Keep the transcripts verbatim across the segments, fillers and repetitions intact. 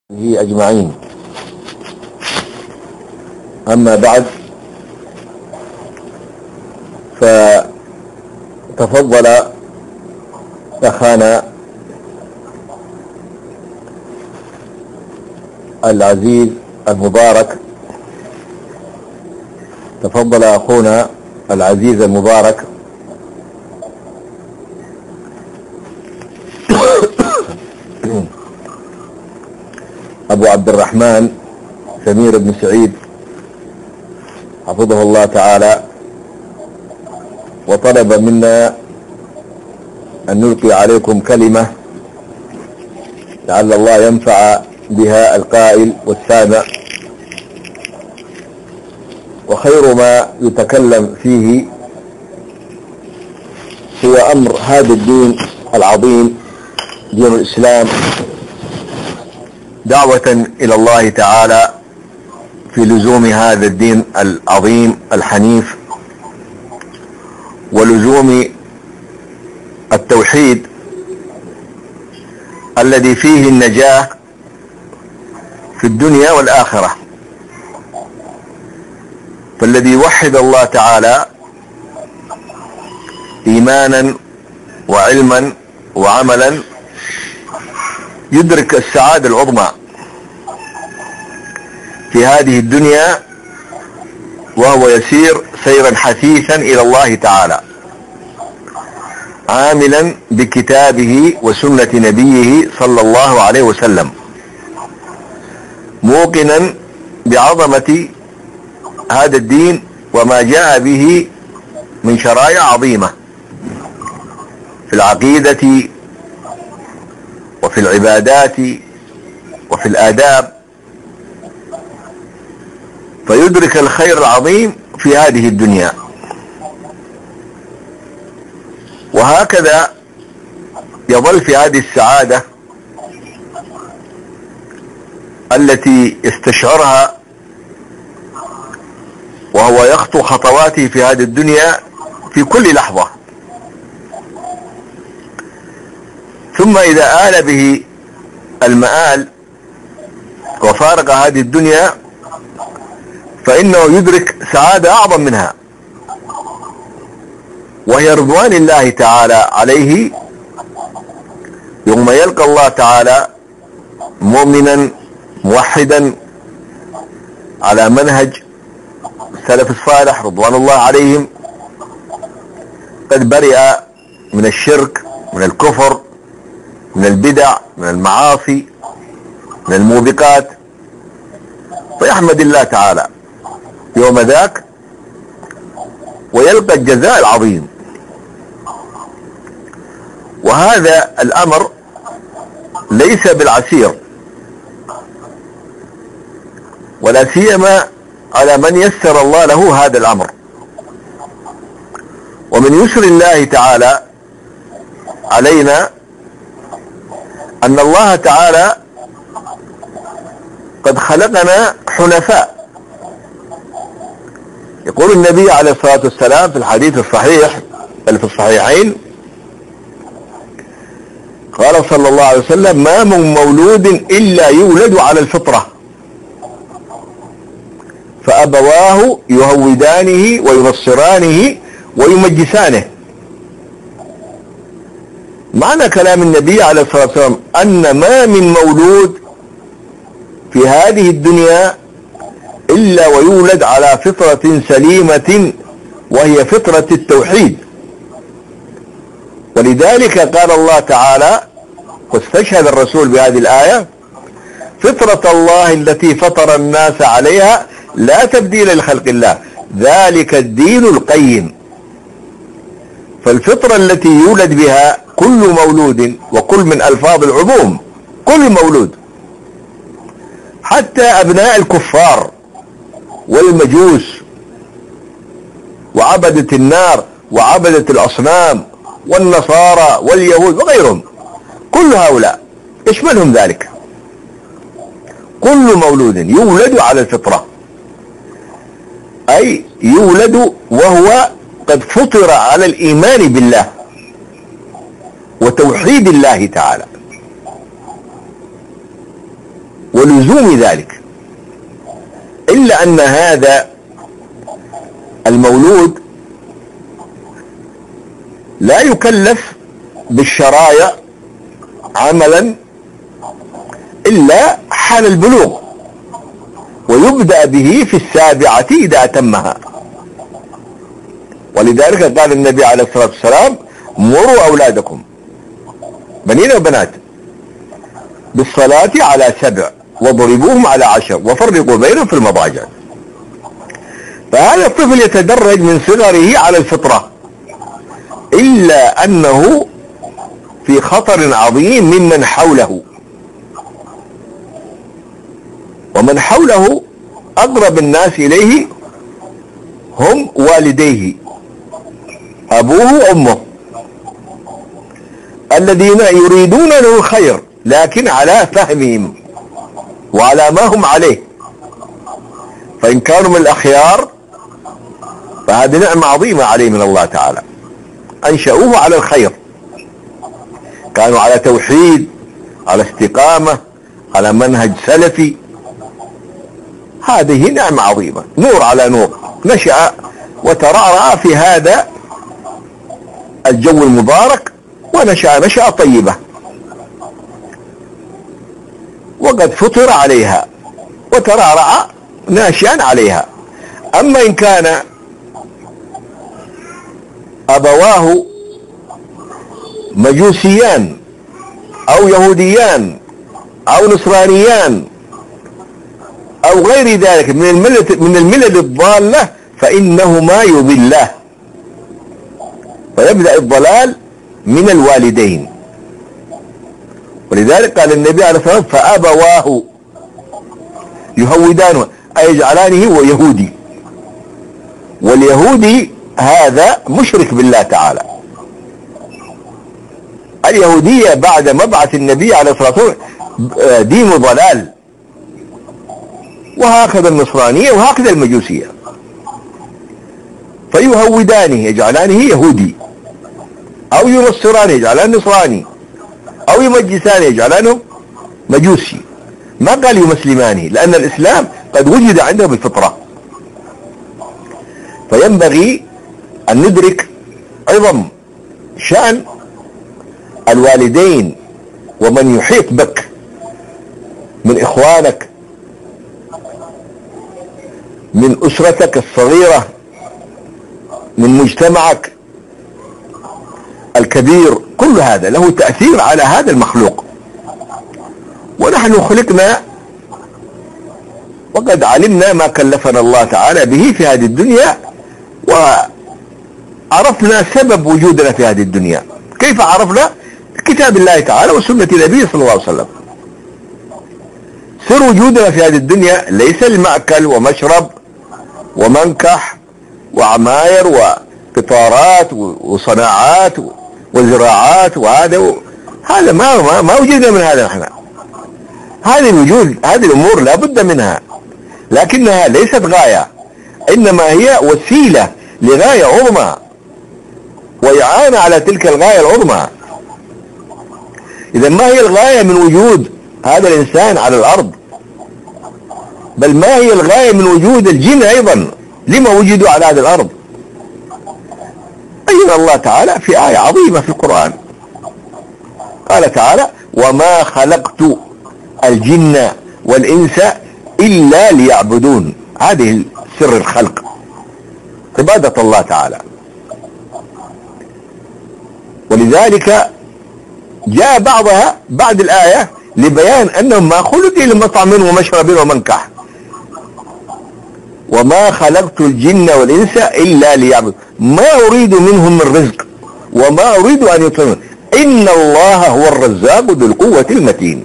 أجمعين. أما بعد، فتفضل أخانا العزيز المبارك تفضل أخونا العزيز المبارك أبو عبد الرحمن سمير بن سعيد حفظه الله تعالى، وطلب منا أن نلقي عليكم كلمة لعل الله ينفع بها القائل والسامع، وخير ما يتكلم فيه هو أمر هذا الدين العظيم، دين الإسلام، دعوة إلى الله تعالى في لزوم هذا الدين العظيم الحنيف، ولزوم التوحيد الذي فيه النجاة في الدنيا والآخرة. فالذي يوحد الله تعالى إيمانا وعلما وعملا يدرك السعادة العظمى في هذه الدنيا، وهو يسير سيرا حثيثا إلى الله تعالى، عاملا بكتابه وسنة نبيه صلى الله عليه وسلم، موقنا بعظمة هذا الدين وما جاء به من شرائع عظيمة في العقيدة وفي العبادات وفي الآداب، فيدرك الخير العظيم في هذه الدنيا. وهكذا يظل في هذه السعادة التي استشعرها وهو يخطو خطواته في هذه الدنيا في كل لحظة، ثم إذا آل به المآل وفارق هذه الدنيا فإنه يدرك سعادة أعظم منها، وهي رضوان الله تعالى عليه يوم يلقى الله تعالى مؤمنا موحدا على منهج السلف الصالح رضوان الله عليهم، قد برئ من الشرك، من الكفر، من البدع، من المعاصي، من الموبقات، فيحمد الله تعالى يوم ذاك ويلقى الجزاء العظيم. وهذا الأمر ليس بالعسير، ولا سيما على من يسر الله له هذا الأمر. ومن يسر الله تعالى علينا أن الله تعالى قد خلقنا حنفاء. يقول النبي عليه الصلاة والسلام في الحديث الصحيح اللي في الصحيحين، قال صلى الله عليه وسلم: ما من مولود إلا يولد على الفطرة، فأبواه يهودانه وينصرانه ويمجسانه. معنى كلام النبي عليه الصلاة والسلام أن ما من مولود في هذه الدنيا إلا ويولد على فطرة سليمة، وهي فطرة التوحيد. ولذلك قال الله تعالى واستشهد الرسول بهذه الآية: فطرة الله التي فطر الناس عليها لا تبديل لخلق الله ذلك الدين القيم. فالفطرة التي يولد بها كل مولود، وكل من ألفاظ العموم، كل مولود، حتى أبناء الكفار والمجوس وعبدة النار وعبدة الأصنام والنصارى واليهود وغيرهم، كل هؤلاء يشملهم ذلك. كل مولود يولد على الفطرة، أي يولد وهو قد فطر على الإيمان بالله وتوحيد الله تعالى. ولزوم ذلك، إلا أن هذا المولود لا يكلف بالشرائع عملا إلا حال البلوغ، ويبدأ به في السابعة إذا أتمها. ولذلك قال النبي عليه الصلاة والسلام: مروا أولادكم بنين وبنات بالصلاة على سبع واضربوهم على عشر وفرقوا بينهم في المضاجع. فهذا الطفل يتدرج من صغره على الفطرة، إلا أنه في خطر عظيم ممن حوله، ومن حوله أقرب الناس إليه هم والديه، أبوه وأمه، الذين يريدون له الخير لكن على فهمهم وعلى ما هم عليه. فإن كانوا من الأخيار فهذه نعمة عظيمة عليه من الله تعالى، أنشأوه على الخير، كانوا على توحيد، على استقامة، على منهج سلفي. هذه نعمة عظيمة، نور على نور، نشأ وترعرع في هذا الجو المبارك، ونشأ نشأة طيبة، وقد فطر عليها وترعرع ناشئا عليها. أما إن كان أبواه مجوسيان أو يهوديان أو نصرانيان أو غير ذلك من الملة من الملل الضالة، فإنهما يضلاه، فيبدأ الضلال من الوالدين. ولذلك قال النبي عليه الصلاة والسلام: فأبواه يهودانه، أي يجعلانه هو يهودي، واليهودي هذا مشرك بالله تعالى. اليهودية بعد مبعث النبي عليه الصلاة والسلام دين ضلال، وهكذا النصرانية وهكذا المجوسية، فيهودانه يجعلانه يهودي، أو ينصرانه يجعلانه نصراني، أو يمجسانه يجعلانه مجوسي. ما قال يمسلمانه، لأن الإسلام قد وجد عنده بالفطرة. فينبغي أن ندرك عظم شأن الوالدين ومن يحيط بك من إخوانك، من أسرتك الصغيرة، من مجتمعك الكبير. كل هذا له تأثير على هذا المخلوق. ونحن خلقنا وقد علمنا ما كلفنا الله تعالى به في هذه الدنيا، وعرفنا سبب وجودنا في هذه الدنيا. كيف عرفنا؟ كتاب الله تعالى وسنة النبي صلى الله عليه وسلم. سر وجودنا في هذه الدنيا ليس المأكل ومشرب ومنكح وعماير وقطارات وصناعات وزراعات، وهذا هذا ما ما, ما وجدنا من هذا. نحن هذه الوجود، هذه الأمور لا بد منها، لكنها ليست غاية، إنما هي وسيلة لغاية عظمى وإعانة على تلك الغاية العظمى. إذا ما هي الغاية من وجود هذا الإنسان على الأرض؟ بل ما هي الغاية من وجود الجن أيضا؟ لما وجدوا على هذه الأرض؟ بين الله تعالى في آية عظيمة في القرآن، قال تعالى: وما خلقت الجن والإنس إلا ليعبدون. هذه سر الخلق، عبادة الله تعالى. ولذلك جاء بعضها بعد الآية لبيان أنهم ما خلقوا لمطعم ومشرب ومنكح. وما خلقت الجن والإنس إلا ليعبدون ما أريد منهم من رزق وما أريد أن يطعمون إن الله هو الرزاق ذو القوة المتين.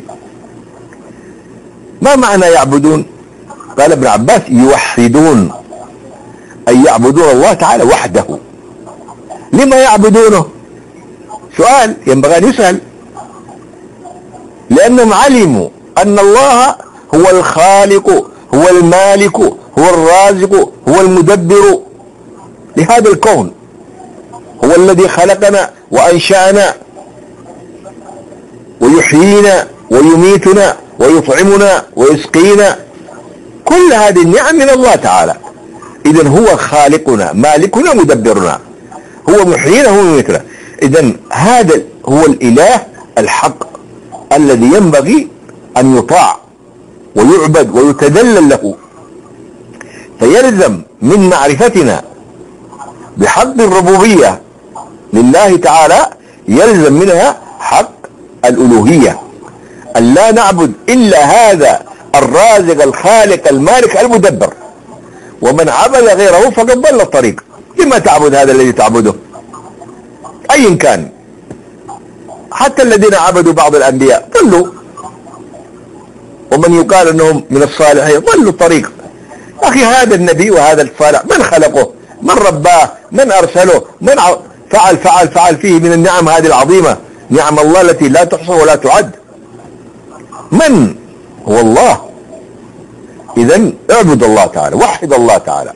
ما معنى يعبدون؟ قال ابن عباس: يوحدون، أي يعبدون الله تعالى وحده. لما يعبدونه؟ سؤال ينبغي أن يسأل. لأنهم علموا أن الله هو الخالق، هو المالك، هو الرازق، هو المدبر لهذا الكون، هو الذي خلقنا وأنشأنا ويحيينا ويميتنا ويطعمنا ويسقينا، كل هذه النعم من الله تعالى. إذن هو خالقنا مالكنا مدبرنا، هو محيينا هو مميتنا. إذن هذا هو الإله الحق الذي ينبغي أن يطاع ويعبد ويتذلل له. فيلزم من معرفتنا بحق الربوبية لله تعالى، يلزم منها حق الألوهية، أن لا نعبد إلا هذا الرازق الخالق المالك المدبر. ومن عبد غيره فقد ضل الطريق. لما تعبد هذا الذي تعبده أيا كان؟ حتى الذين عبدوا بعض الأنبياء ضلوا، ومن يقال أنهم من الصالحين ضلوا الطريق. أخي هذا النبي وهذا الصالح من خلقه؟ من رباه؟ من أرسله؟ من فعل فعل فعل فيه من النعم هذه العظيمة، نعم الله التي لا تحصى ولا تعد. من هو الله؟ إذن اعبد الله تعالى، وحد الله تعالى.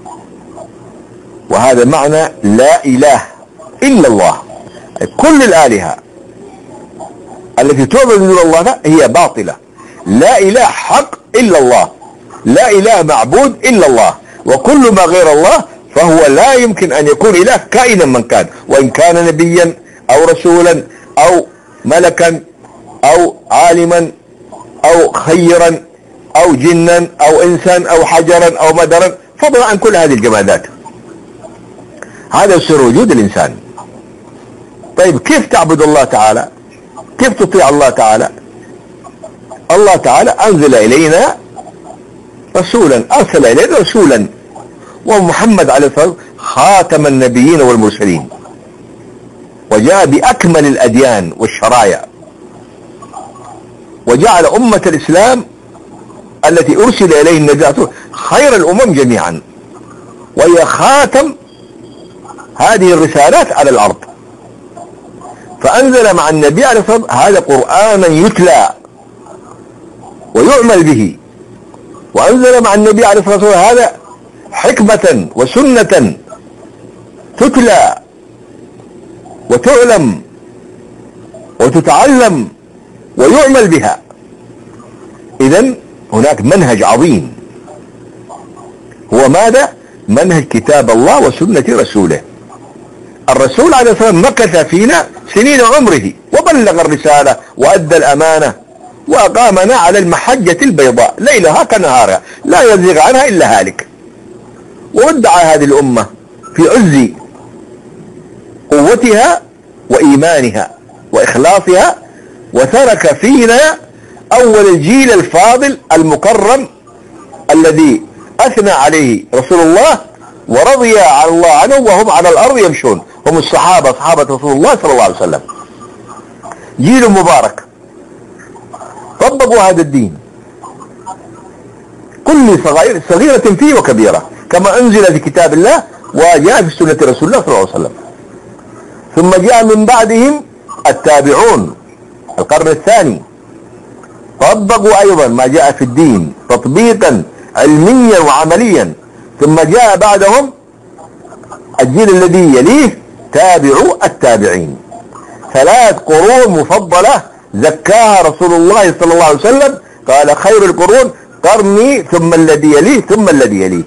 وهذا معنى لا إله إلا الله. كل الآلهة التي تعبد من الله هي باطلة. لا إله حق إلا الله، لا إله معبود إلا الله، وكل ما غير الله فهو لا يمكن أن يكون إله كائنا من كان، وإن كان نبيا أو رسولا أو ملكا أو عالما أو خيرا أو جنا أو إنسان أو حجرا أو مدرا، فضلا عن كل هذه الجمادات. هذا سر وجود الإنسان. طيب كيف تعبد الله تعالى؟ كيف تطيع الله تعالى؟ الله تعالى أنزل إلينا رسولا، أرسل إلينا رسولا، ومحمد عليه الصلاة والسلام خاتم النبيين والمرسلين، وجاء بأكمل الأديان والشرائع، وجعل أمة الإسلام التي أرسل إليه النبي خير الأمم جميعا، وهي خاتم هذه الرسالات على الأرض. فأنزل مع النبي عليه الصلاة والسلام هذا قرآنا يتلى ويعمل به، وأنزل مع النبي عليه الصلاة والسلام هذا حكمة وسنة تتلى وتعلم وتتعلم ويعمل بها. إذن هناك منهج عظيم، هو ماذا؟ منهج كتاب الله وسنة رسوله. الرسول عليه الصلاة والسلام مكث فينا سنين عمره، وبلغ الرسالة وأدى الأمانة، وأقامنا على المحجة البيضاء ليلها كنهارها لا يزيغ عنها إلا هالك. وودع هذه الأمة في عز قوتها وإيمانها وإخلاصها، وترك فينا أول الجيل الفاضل المكرم الذي أثنى عليه رسول الله ورضي عن الله عنه وهم على الأرض يمشون، هم الصحابة، صحابة رسول الله صلى الله عليه وسلم. جيل مبارك طبقوا هذا الدين كل صغير صغيرة فيه وكبيرة، كما أنزل في كتاب الله وجاء في سنة رسول الله صلى الله عليه وسلم. ثم جاء من بعدهم التابعون القرن الثاني، طبقوا أيضا ما جاء في الدين تطبيقا علميا وعمليا. ثم جاء بعدهم الجيل الذي يليه تابعوا التابعين. ثلاث قرون مفضلة زكاها رسول الله صلى الله عليه وسلم، قال خير القرون قرني ثم الذي يليه ثم الذي يليه.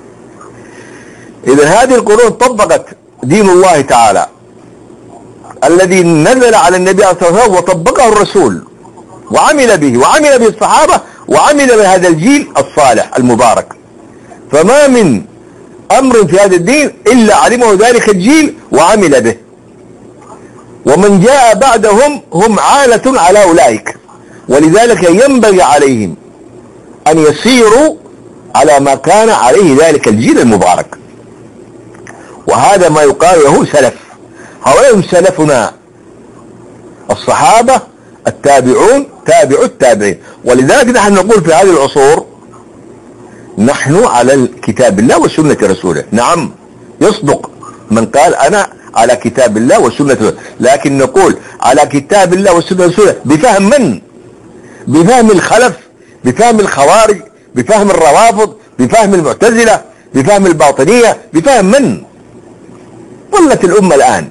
إذا هذه القرون طبقت دين الله تعالى الذي نزل على النبي صلى الله عليه وسلم وطبقه الرسول وعمل به، وعمل به الصحابة، وعمل بهذا الجيل الصالح المبارك. فما من أمر في هذا الدين إلا علمه ذلك الجيل وعمل به، ومن جاء بعدهم هم عالة على أولئك، ولذلك ينبغي عليهم أن يسيروا على ما كان عليه ذلك الجيل المبارك. وهذا ما يقال له سلف، هؤلاء سلفنا الصحابة التابعون تابعوا التابعين. ولذلك نحن نقول في هذه العصور نحن على كتاب الله وسنة رسوله. نعم يصدق من قال أنا على كتاب الله وسنة رسوله، لكن نقول على كتاب الله وسنة رسوله بفهم من؟ بفهم الخلف، بفهم الخوارج، بفهم الروافض، بفهم المعتزلة، بفهم الباطنية، بفهم من؟ ضلت الأمة الآن.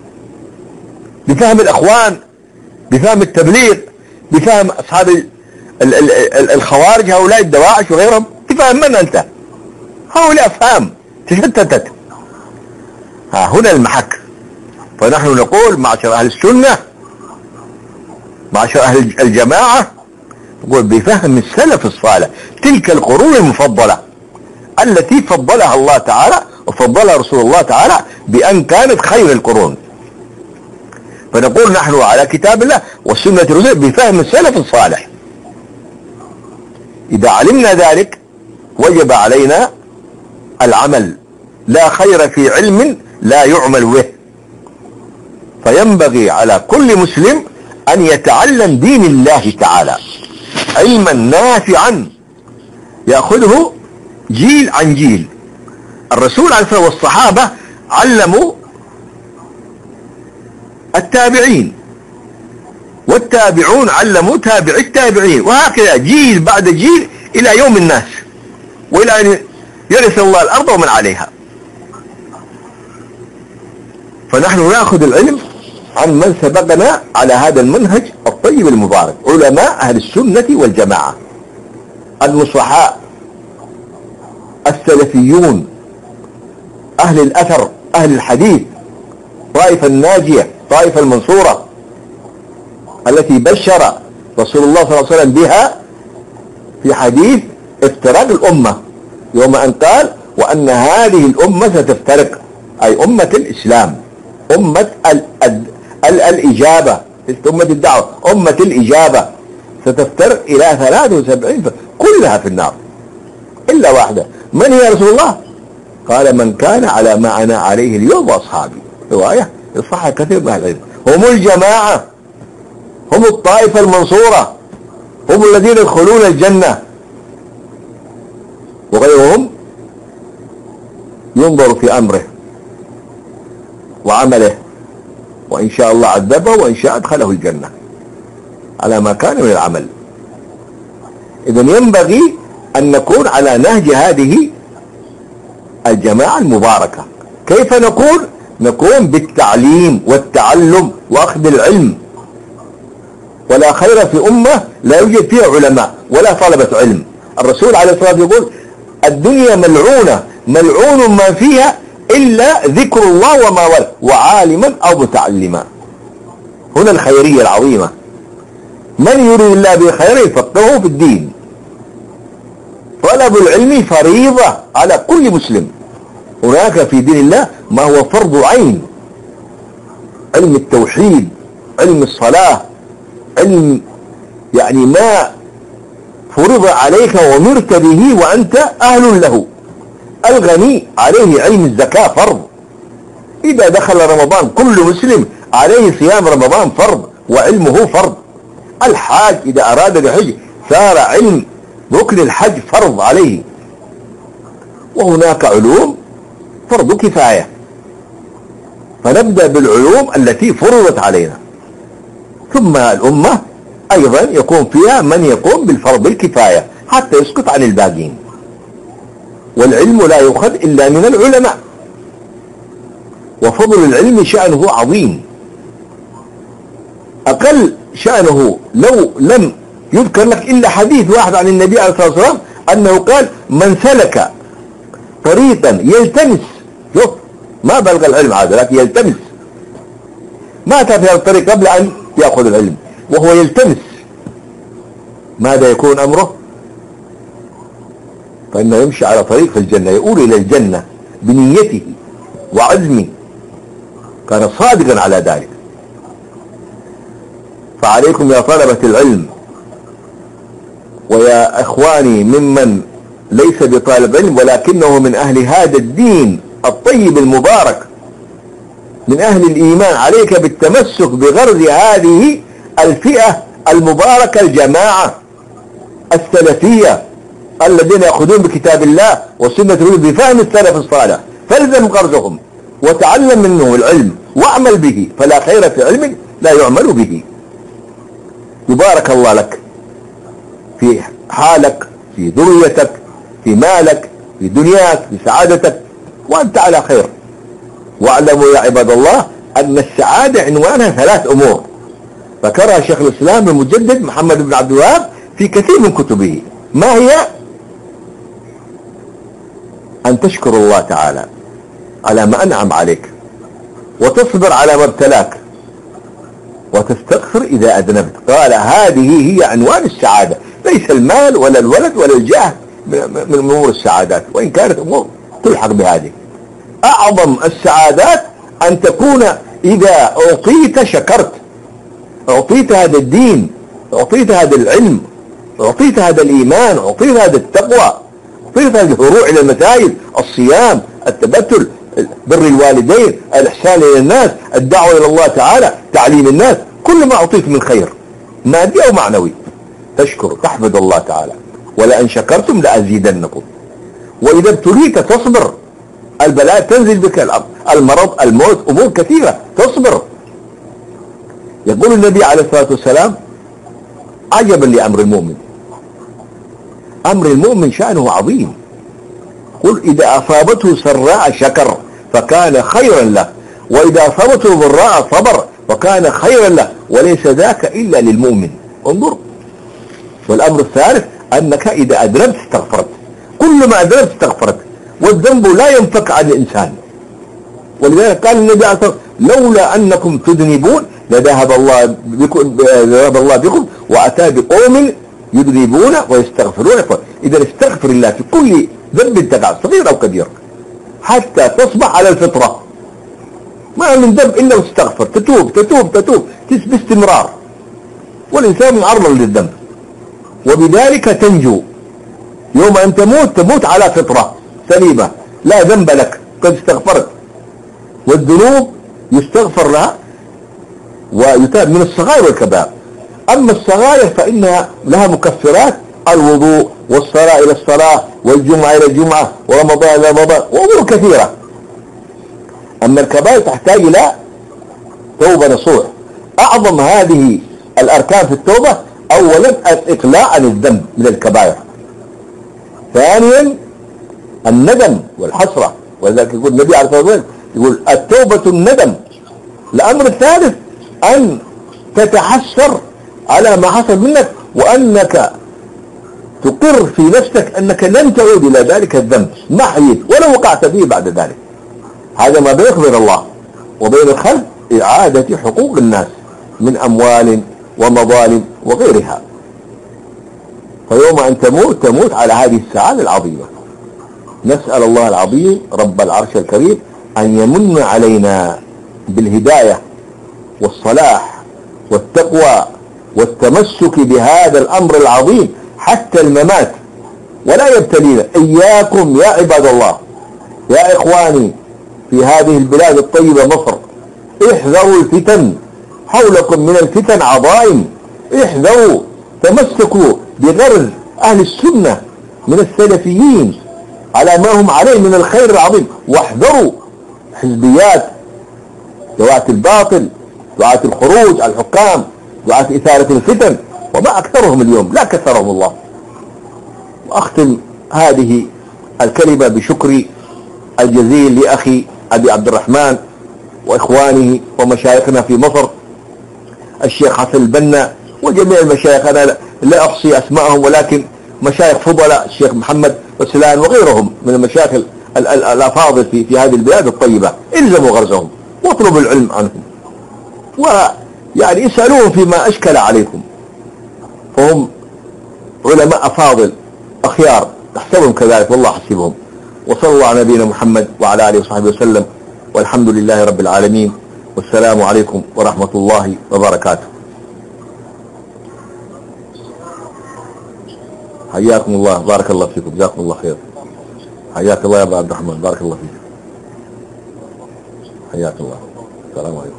بفهم الأخوان، بفهم التبليغ، بفهم أصحاب الخوارج هؤلاء الدواعش وغيرهم تفهم من أنت؟ هؤلاء أفهام تشتتت. ها هنا المحك. فنحن نقول معشر أهل السنة معشر أهل الجماعة نقول بفهم السلف الصالح تلك القرون المفضلة التي فضلها الله تعالى وفضلها رسول الله تعالى بأن كانت خير القرون. فنقول نحن على كتاب الله والسنة الرسول بفهم السلف الصالح. إذا علمنا ذلك وجب علينا العمل. لا خير في علم لا يعمل به. فينبغي على كل مسلم أن يتعلم دين الله تعالى علما نافعا يأخذه جيل عن جيل. الرسول عليه الصلاة والصحابة علموا التابعين والتابعون علموا تابع التابعين وهكذا جيل بعد جيل إلى يوم الناس وإلى أن يرث الله الأرض ومن عليها. فنحن نأخذ العلم عن من سبقنا على هذا المنهج الطيب المبارك علماء أهل السنة والجماعة النصحاء السلفيون أهل الأثر أهل الحديث طائفة الناجية طائفة المنصورة التي بشر رسول الله صلى الله عليه وسلم بها في حديث افتراق الأمة يوم أن قال وأن هذه الأمة ستفترق أي أمة الإسلام أمة ال ال ال الإجابة أمة الدعوة أمة الإجابة ستفترق إلى ثلاث وسبعين كلها في النار إلا واحدة. من هي رسول الله؟ قال من كان على ما أنا عليه اليوم وأصحابي. رواية يصحها كثير من العلم. هم الجماعة هم الطائفة المنصورة هم الذين يدخلون الجنة وغيرهم ينظر في أمره وعمله وإن شاء الله عذبه وإن شاء أدخله الجنة على ما كان من العمل. إذن ينبغي أن نكون على نهج هذه الجماعة المباركة. كيف نكون؟ نكون بالتعليم والتعلم وأخذ العلم. ولا خير في أمة لا يوجد فيها علماء ولا طلبة علم. الرسول عليه الصلاة والسلام يقول الدنيا ملعونة ملعون ما فيها إلا ذكر الله وما ولد وعالما أو متعلما. هنا الخيرية العظيمة. من يريد الله بخير يفقهه في الدين. طلب العلم فريضة على كل مسلم. هناك في دين الله ما هو فرض عين علم التوحيد علم الصلاة علم يعني ما فرض عليك ومرت به وأنت أهل له. الغني عليه علم الزكاة فرض. إذا دخل رمضان كل مسلم عليه صيام رمضان فرض وعلمه فرض. الحاج إذا أراد الحج صار علم ركن الحج فرض عليه. وهناك علوم فرض كفاية. فنبدأ بالعلوم التي فرضت علينا ثم الأمة أيضا يكون فيها من يقوم بالفرض الكفاية حتى يسقط عن الباقين. والعلم لا يؤخذ إلا من العلماء. وفضل العلم شأنه عظيم. أقل شأنه لو لم يذكر لك إلا حديث واحد عن النبي عليه الصلاة والسلام أنه قال من سلك طريقا يلتمس شوف ما بلغ العلم هذا لكن يلتمس ما في هذا الطريق قبل أن يأخذ العلم وهو يلتمس ماذا يكون أمره؟ فإنه يمشي على طريق في الجنة يؤول إلى الجنة بنيته وعزمه كان صادقا على ذلك. فعليكم يا طلبة العلم ويا إخواني ممن ليس بطالب علم ولكنه من أهل هذا الدين الطيب المبارك من أهل الإيمان عليك بالتمسك بغرز هذه الفئة المباركة الجماعة السلفية الذين يأخذون بكتاب الله والسنة بفهم السلف الصالح. فالزم غرزهم وتعلم منه العلم واعمل به فلا خير في علم لا يعمل به. يبارك الله لك في حالك في ذريتك في مالك في دنياك في سعادتك وأنت على خير. واعلموا يا عباد الله أن السعادة عنوانها ثلاث أمور ذكرها شيخ الإسلام المجدد محمد بن عبد الوهاب في كثير من كتبه. ما هي؟ أن تشكر الله تعالى على ما أنعم عليك، وتصبر على ما ابتلاك، وتستغفر إذا أذنبت. قال هذه هي عنوان السعادة، ليس المال ولا الولد ولا الجاه من أمور السعادات، وإن كانت أمور تلحق بهذه. أعظم السعادات أن تكون إذا أعطيت شكرت، أعطيت هذا الدين، أعطيت هذا العلم، أعطيت هذا الإيمان، أعطيت هذا التقوى، أعطيت هذه الفروع إلى المساجد، الصيام، التبتل، بر الوالدين، الإحسان إلى الناس، الدعوة إلى الله تعالى، تعليم الناس، كل ما أعطيت من خير مادي أو معنوي تشكر، تحمد الله تعالى. ولئن شكرتم لأزيدنكم. وإذا ابتليت تصبر، البلاء تنزل بك، المرض، الموت، أمور كثيرة تصبر. يقول النبي عليه الصلاة والسلام عجبا لأمر المؤمن، أمر المؤمن شأنه عظيم. قل إذا أصابته سراء شكر فكان خيرا له، وإذا أصابته ضراء صبر فكان خيرا له، وليس ذاك إلا للمؤمن. انظر. والأمر الثالث أنك إذا أذنبت استغفرت، كل ما أذنبت استغفرت، والذنب لا ينفك عن الإنسان. ولذلك قال النبي عليه الصلاة والسلام لولا أنكم تذنبون لذهب الله بكم، ذهب الله بكم وأتى بقوم يذنبون ويستغفرون. إذا استغفر الله في كل ذنب تقع صغير أو كبير حتى تصبح على الفطرة، ما من ذنب إلا وتستغفر، تتوب تتوب تتوب باستمرار، والإنسان معرض للذنب، وبذلك تنجو. يوم أن تموت تموت على فطرة سليمة لا ذنب لك، قد استغفرت. والذنوب يستغفر لها ويتاب من الصغائر والكبائر. أما الصغائر فإنها لها مكفرات، الوضوء والصلاة إلى الصلاة والجمعة إلى الجمعة ورمضان إلى رمضان وأمور كثيرة. أما الكبائر تحتاج إلى توبة نصوح. أعظم هذه الأركان في التوبة أولا الإقلاع عن الذنب من الكبائر، ثانيا الندم والحسرة، ولذلك يقول النبي عليه الصلاة والسلام يقول التوبة الندم. الأمر الثالث أن تتحسر على ما حصل منك، وأنك تقر في نفسك أنك لن تعود إلى ذلك الذنب ما حييت ولو وقعت فيه بعد ذلك. هذا ما بينك وبين الله وبين الخلق، إعادة حقوق الناس من أموال ومظالم وغيرها. فيوم أن تموت تموت على هذه السعادة العظيمة. نسأل الله العظيم رب العرش الكريم أن يمن علينا بالهداية والصلاح والتقوى والتمسك بهذا الأمر العظيم حتى الممات، ولا يبتلينا. إياكم يا عباد الله، يا إخواني في هذه البلاد الطيبة مصر، احذروا الفتن، حولكم من الفتن عظائم، احذروا، تمسكوا بغرز أهل السنة من السلفيين على ما هم عليه من الخير العظيم، واحذروا حزبيات دعاة الباطل، دعاة الخروج على الحكام، دعاة إثارة الفتن، وما أكثرهم اليوم، لا كثرهم الله. وأختم هذه الكلمة بشكري الجزيل لأخي أبي عبد الرحمن وإخوانه ومشايخنا في مصر، الشيخ حسن البنا وجميع المشايخ، أنا لا أحصي أسماءهم، ولكن مشايخ فضلاء الشيخ محمد وسلان وغيرهم من المشايخ الأفاضل في في هذه البلاد الطيبة. الزموا غرزهم واطلبوا العلم عنهم، ويعني اسألوهم فيما أشكل عليكم، فهم علماء أفاضل أخيار، احسبهم كذلك والله حسبهم. وصلى الله على نبينا محمد وعلى آله وصحبه وسلم، والحمد لله رب العالمين، والسلام عليكم ورحمة الله وبركاته. حياكم الله، بارك الله فيكم، جزاكم الله خير. حياك الله يا أبا عبد الرحمن، بارك الله فيك. حياك الله، السلام عليكم.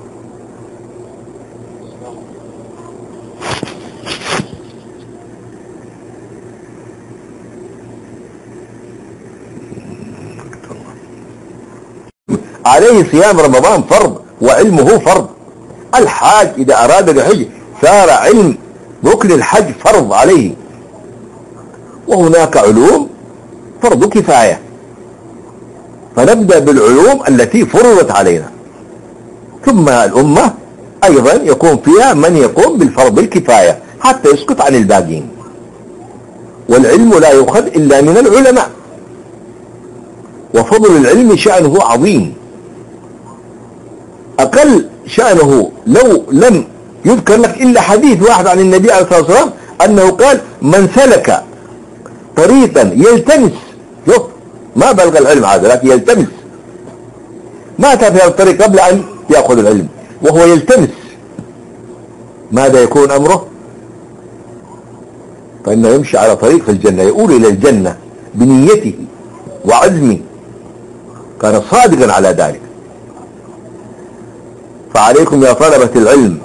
عليه صيام رمضان فرض وعلمه فرض. الحاج إذا أراد الحج صار علم ركن الحج فرض عليه، وهناك علوم فرض كفاية، فنبدأ بالعلوم التي فرضت علينا، ثم الأمة أيضا يكون فيها من يقوم بالفرض الكفاية حتى يسقط عن الباقين. والعلم لا يؤخذ إلا من العلماء، وفضل العلم شأنه عظيم. أقل شأنه لو لم يذكر لك إلا حديث واحد عن النبي عليه الصلاة والسلام أنه قال: من سلك طريقا يلتمس، شوف ما بلغ العلم هذا لكن يلتمس، ما أتى في هذا الطريق قبل أن يأخذ العلم وهو يلتمس، ماذا يكون أمره؟ فإنه يمشي على طريق في الجنة، يؤول إلى الجنة بنيته وعزمه، كان صادقا على ذلك. فعليكم يا طلبة العلم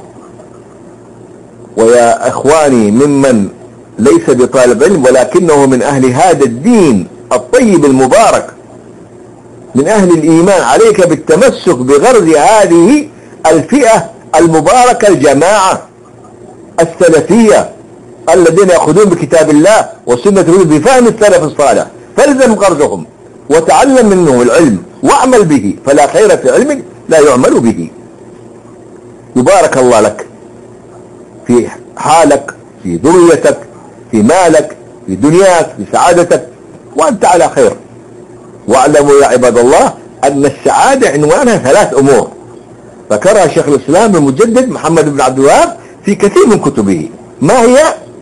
ويا إخواني ممن ليس بطالب علم ولكنه من أهل هذا الدين الطيب المبارك، من أهل الإيمان، عليك بالتمسك بغرز هذه الفئة المباركة، الجماعة السلفية الذين يأخذون بكتاب الله وسنة الرسول بفهم السلف الصالح، فالزم غرزهم وتعلم منه العلم واعمل به، فلا خير في علم لا يعمل به. يبارك الله لك في حالك، في ذريتك، في مالك، في دنياك، في سعادتك، وأنت على خير. واعلموا يا عباد الله أن السعادة عنوانها ثلاث أمور ذكرها شيخ الإسلام المجدد محمد بن عبد الوهاب في كثير من كتبه. ما هي؟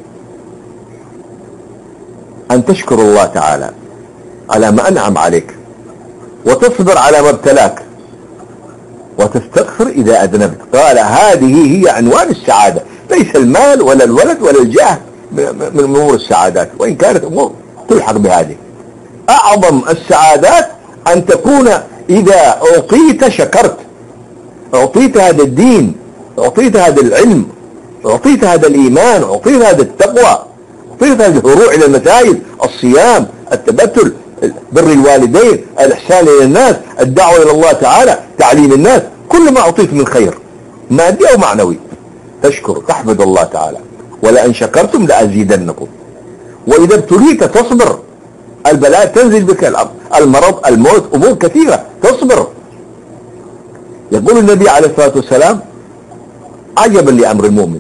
أن تشكر الله تعالى على ما أنعم عليك، وتصبر على ما ابتلاك، وتستغفر إذا أذنبت. قال هذه هي عنوان السعادة، ليس المال ولا الولد ولا الجاه من أمور السعادات، وإن كانت أمور تلحق بهذه. أعظم السعادات أن تكون إذا أعطيت شكرت، أعطيت هذا الدين، أعطيت هذا العلم، أعطيت هذا الإيمان، أعطيت هذا التقوى، أعطيت هذه الهروع إلى المساجد، الصيام، التبتل، بر الوالدين، الإحسان إلى الناس، الدعوة إلى الله تعالى، تعليم الناس، كل ما أعطيت من خير مادي أو معنوي تشكر، تحمد الله تعالى. ولئن شكرتم لأزيدنكم. وإذا ابتليت تصبر، البلاء تنزل بك، المرض، الموت، أمور كثيرة تصبر. يقول النبي عليه الصلاة والسلام: عجبا لأمر المؤمن،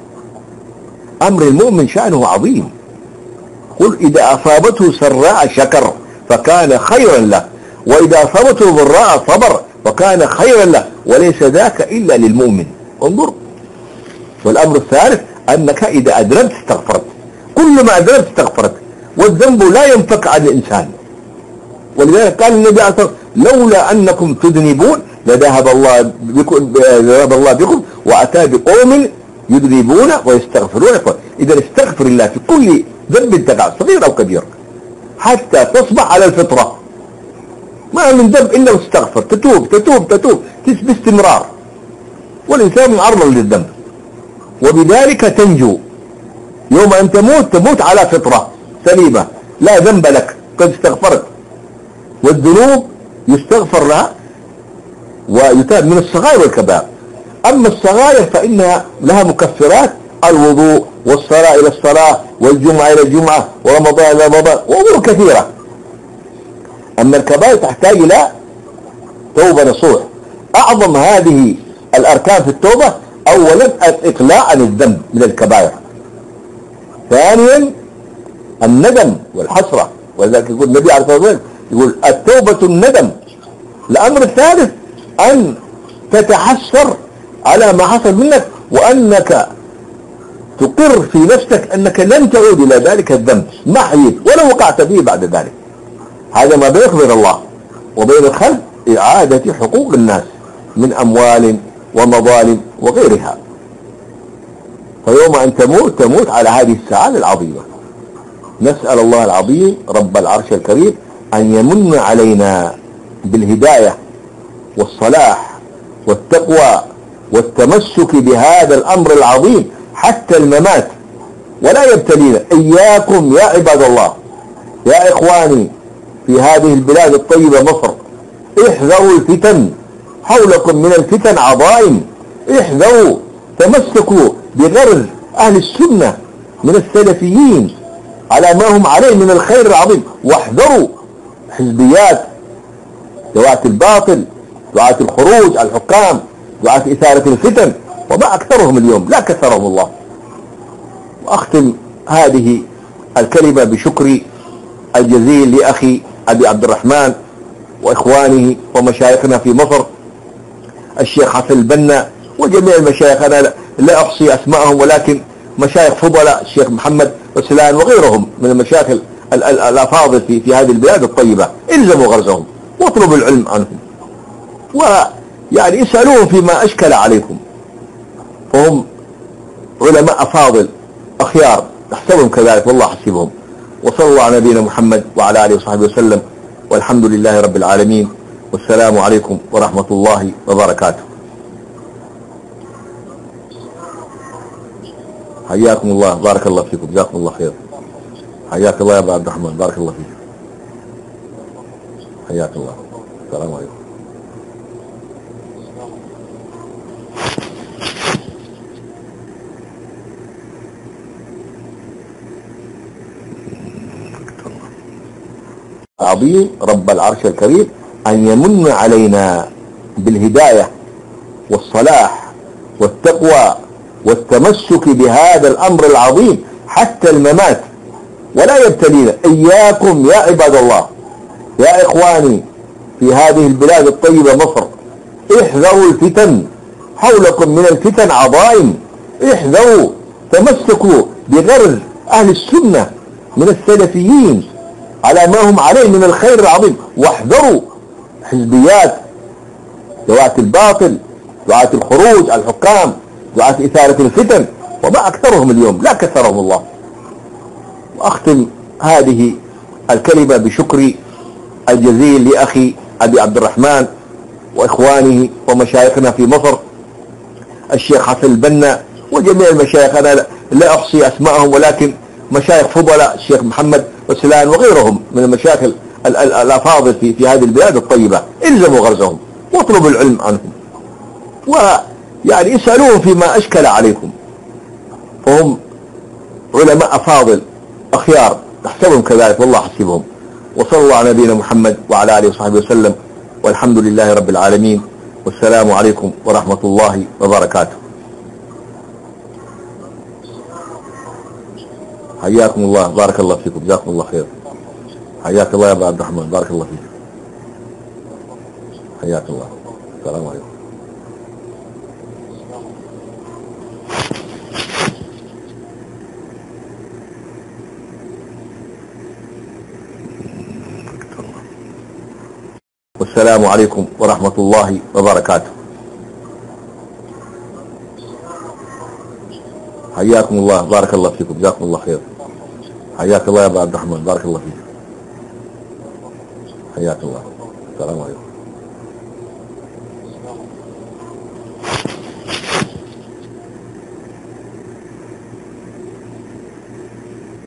أمر المؤمن شأنه عظيم. قل إذا أصابته سراء شكر فكان خيرا له، وإذا أصابته ضراء صبر فكان خيرا له، وليس ذاك إلا للمؤمن. انظر. والأمر الثالث أنك إذا أذنبت استغفرت، كل ما أذنبت استغفرت، والذنب لا ينفك عن الإنسان. ولذلك قال النبي عليه الصلاة والسلام: لولا أنكم تذنبون لذهب الله بكم، ذهب الله بكم وأتى بقوم يذنبون ويستغفرون. إذا استغفر الله في كل ذنب تقع، صغير أو كبير، حتى تصبح على الفطرة. ما من ذنب إلا واستغفر، تتوب تتوب تتوب باستمرار، والإنسان معرض للذنب، وبذلك تنجو. يوم أن تموت تموت على فطرة سليمة، لا ذنب لك، قد استغفرت. والذنوب يستغفر لها ويتاب من الصغائر والكبائر. أما الصغائر فإنها لها مكفرات: الوضوء، والصلاة إلى الصلاة، والجمعة إلى الجمعة، ورمضان إلى رمضان، وأمور كثيرة. أما الكبائر تحتاج إلى توبة نصوح. أعظم هذه الأركان في التوبة: أولا الإقلاع عن الذنب من الكبائر، ثانيا الندم والحسرة، ولذلك يقول النبي عليه الصلاة والسلام يقول: التوبة الندم. الأمر الثالث أن تتحسر على ما حصل منك، وأنك تقر في نفسك أنك لن تعود إلى ذلك الذنب، ما حييت ولو وقعت فيه بعد ذلك. هذا ما بينك وبين الله وبين الخلق، إعادة حقوق الناس من أموال ومظالم وغيرها. فيوم أن تموت تموت على هذه السعادة العظيمة. نسأل الله العظيم رب العرش الكريم أن يمن علينا بالهداية والصلاح والتقوى والتمسك بهذا الأمر العظيم حتى الممات، ولا يبتلينا. إياكم يا عباد الله، يا إخواني في هذه البلاد الطيبة مصر، احذروا الفتن، حولكم من الفتن عظائم، احذروا، تمسكوا بغرز أهل السنة من السلفيين على ما هم عليه من الخير العظيم، واحذروا حزبيات دعاة الباطل، دعاة الخروج، الحكام، دعاة إثارة الفتن، وما أكثرهم اليوم، لا كثرهم الله. وأختم هذه الكلمة بشكري الجزيل لأخي أبي عبد الرحمن وإخوانه ومشايخنا في مصر الشيخ حسن البنا وجميع المشايخ. أنا لا أحصي أسماءهم، ولكن مشايخ فضلاء الشيخ محمد وسلان وغيرهم من المشايخ الأفاضل في في هذه البلاد الطيبة. الزموا غرزهم واطلبوا العلم عنهم، ويعني اسألوهم فيما أشكل عليكم، فهم علماء أفاضل أخيار نحسبهم كذلك والله حسبهم. وصلى الله على نبينا محمد وعلى آله وصحبه وسلم، والحمد لله رب العالمين، والسلام عليكم ورحمة الله وبركاته. حياكم الله، بارك الله فيكم، جزاكم الله خير. حياك الله يا أبا عبد الرحمن، بارك الله فيك. حياك الله، السلام عليكم. عظيم رب العرش الكريم أن يمن علينا بالهداية والصلاح والتقوى والتمسك بهذا الأمر العظيم حتى الممات، ولا يبتلينا. إياكم يا عباد الله، يا إخواني في هذه البلاد الطيبة مصر، احذروا الفتن، حولكم من الفتن عظائم، احذروا، تمسكوا بغرز أهل السنة من السلفيين على ما هم عليه من الخير العظيم، واحذروا حزبيات دعاة الباطل، دعاة الخروج على الحكام، دعاة إثارة الفتن، وما أكثرهم اليوم، لا كثرهم الله. وأختم هذه الكلمة بشكري الجزيل لأخي أبي عبد الرحمن وإخوانه ومشايخنا في مصر الشيخ حسن البنا وجميع المشايخ. أنا لا أحصي أسماءهم، ولكن مشايخ فضلاء الشيخ محمد وسلان وغيرهم من المشايخ الأفاضل في في هذه البلاد الطيبة. الزموا غرزهم واطلبوا العلم عنهم، ويعني اسألوهم فيما أشكل عليكم، فهم علماء أفاضل أخيار نحسبهم كذلك والله حسبهم. وصلى الله على نبينا محمد وعلى آله وصحبه وسلم، والحمد لله رب العالمين، والسلام عليكم ورحمة الله وبركاته. حياكم الله، بارك الله فيكم، جزاكم الله خير. حياك الله يا أبا عبد الرحمن، بارك الله فيك. حياك الله، السلام عليكم. والسلام عليكم ورحمة الله وبركاته. حياكم الله، بارك الله فيكم، جزاكم الله خير. حياك الله يا أبا عبد الرحمن، بارك الله فيك. حياك الله، السلام عليكم.